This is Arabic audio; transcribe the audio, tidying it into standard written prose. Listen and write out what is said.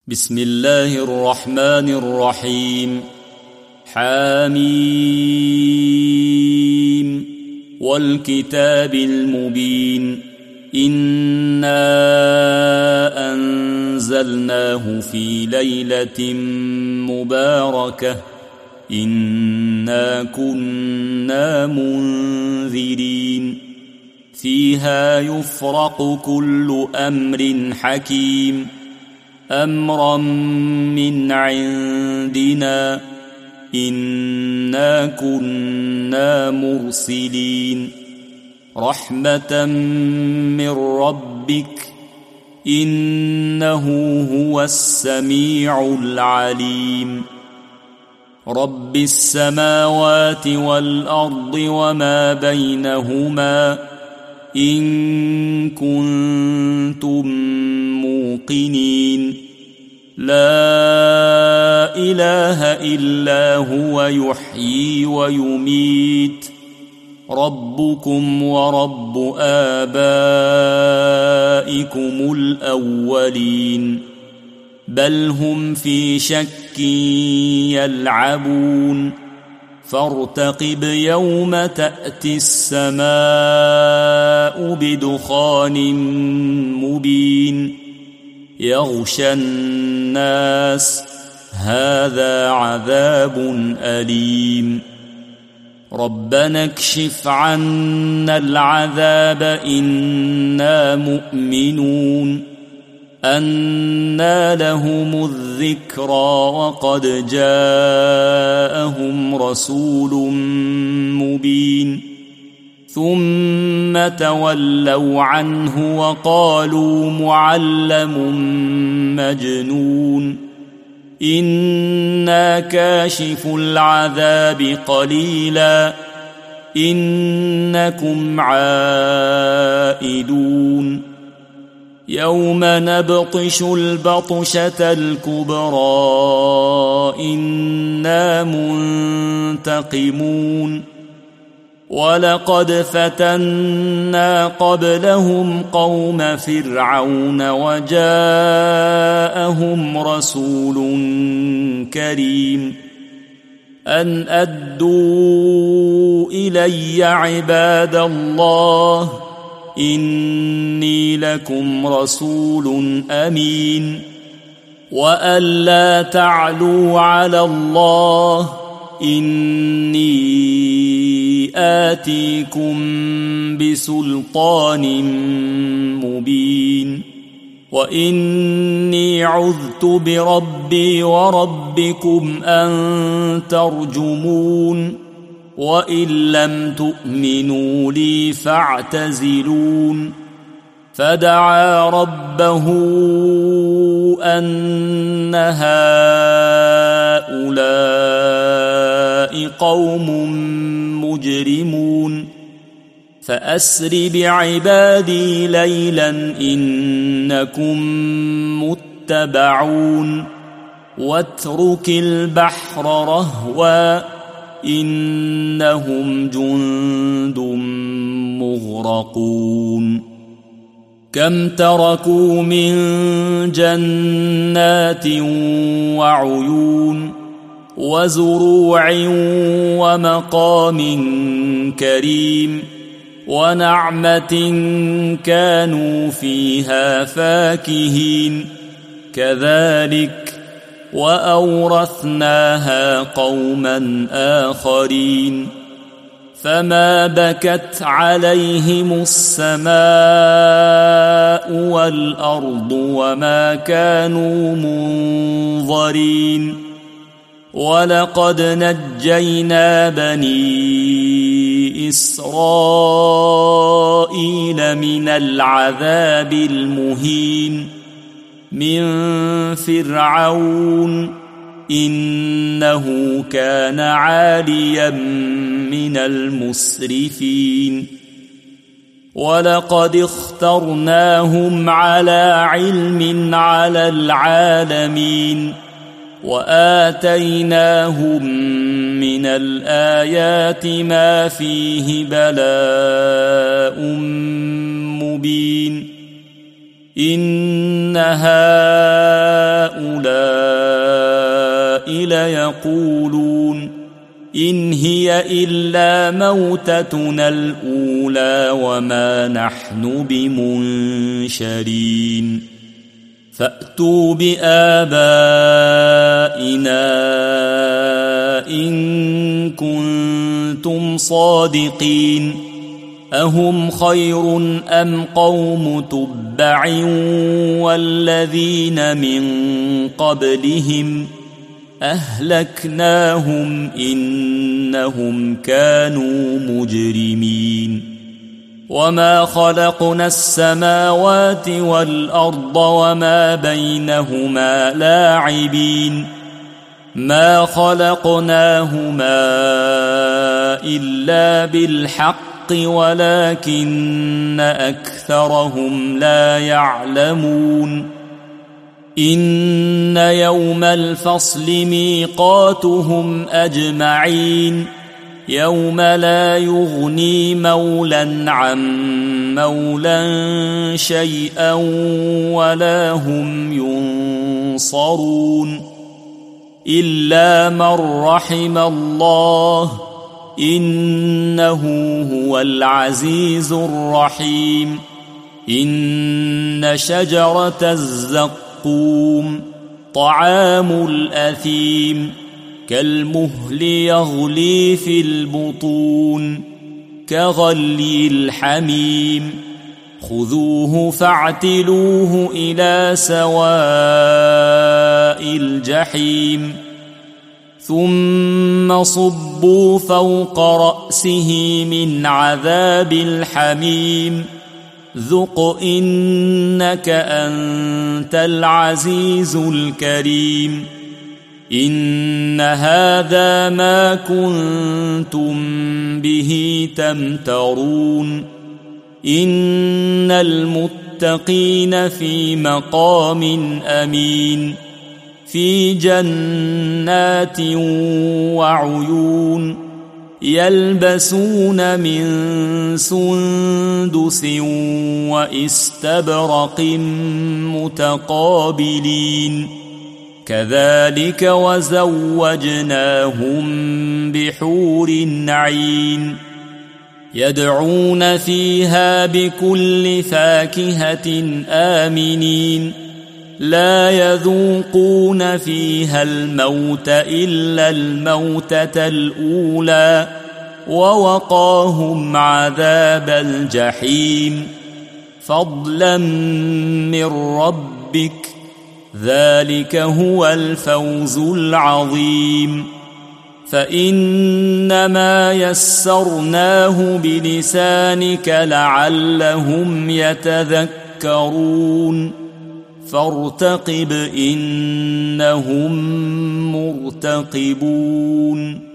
بسم الله الرحمن الرحيم. حميم والكتاب المبين. إنا أنزلناه في ليلة مباركة إنا كنا منذرين فيها يفرق كل أمر حكيم أمرا من عندنا إنا كنا مرسلين رحمة من ربك إنه هو السميع العليم. رب السماوات والأرض وما بينهما إن كنتم موقنين لا إله إلا هو يحيي ويميت ربكم ورب آبائكم الأولين بل هم في شك يلعبون فارتقب يوم تأتي السماء بدخان مبين يغشى الناس هذا عذاب أليم. ربنا اكشف عنا العذاب إنا مؤمنون أنى لهم الذكرى وقد جاءهم رسول مبين ثم تولوا عنه وقالوا معلم مجنون إنا كاشف العذاب قليلا إنكم عائدون يوم نبطش البطشة الكبرى إنا منتقمون ولقد فتنا قبلهم قوم فرعون وجاءهم رسول كريم أن أدوا إلي عباد الله إني لكم رسول أمين وأن لا تعلوا على الله إني آتيكم بسلطان مبين وإني عذت بربي وربكم أن ترجمون وإن لم تؤمنوا لي فاعتزلون فدعا ربه أن هؤلاء قوم مجرمون فأسر بعبادي ليلا إنكم متبعون واترك البحر رهوا إنهم جند مغرقون كم تركوا من جنات وعيون وزروع ومقام كريم ونعمة كانوا فيها فاكهين كذلك وأورثناها قوما آخرين فما بكت عليهم السماء والأرض وما كانوا منظرين ولقد نجينا بني إسرائيل من العذاب المهين من فرعون إنه كان عاليا من المسرفين ولقد اخترناهم على علم على العالمين وآتيناهم من الآيات ما فيه بلاء مبين إن هؤلاء ليقولون إن هي إلا موتتنا الأولى وما نحن بمنشرين فأتوا بآبائنا إن كنتم صادقين أهم خير أم قوم تبع والذين من قبلهم أهلكناهم إنهم كانوا مجرمين وما خلقنا السماوات والأرض وما بينهما لاعبين ما خلقناهما إلا بالحق ولكن أكثرهم لا يعلمون إن يوم الفصل ميقاتهم أجمعين يوم لا يغني مولا عن مولا شيئا ولا هم ينصرون إلا من رحم الله إنه هو العزيز الرحيم إن شجرة الزقوم طعام الأثيم كالمهل يغلي في البطون كغلي الحميم خذوه فاعتلوه إلى سواء الجحيم ثم صبوا فوق رأسه من عذاب الحميم ذق إنك أنت العزيز الكريم إن هذا ما كنتم به تمترون إن المتقين في مقام أمين في جنات وعيون يلبسون من سندس واستبرق متقابلين كذلك وزوجناهم بحور عين يدعون فيها بكل فاكهة آمنين لا يذوقون فيها الموت إلا الموتة الأولى ووقاهم عذاب الجحيم فضلا من ربك ذلك هو الفوز العظيم فإنما يسرناه بلسانك لعلهم يتذكرون فارتقب إنهم مرتقبون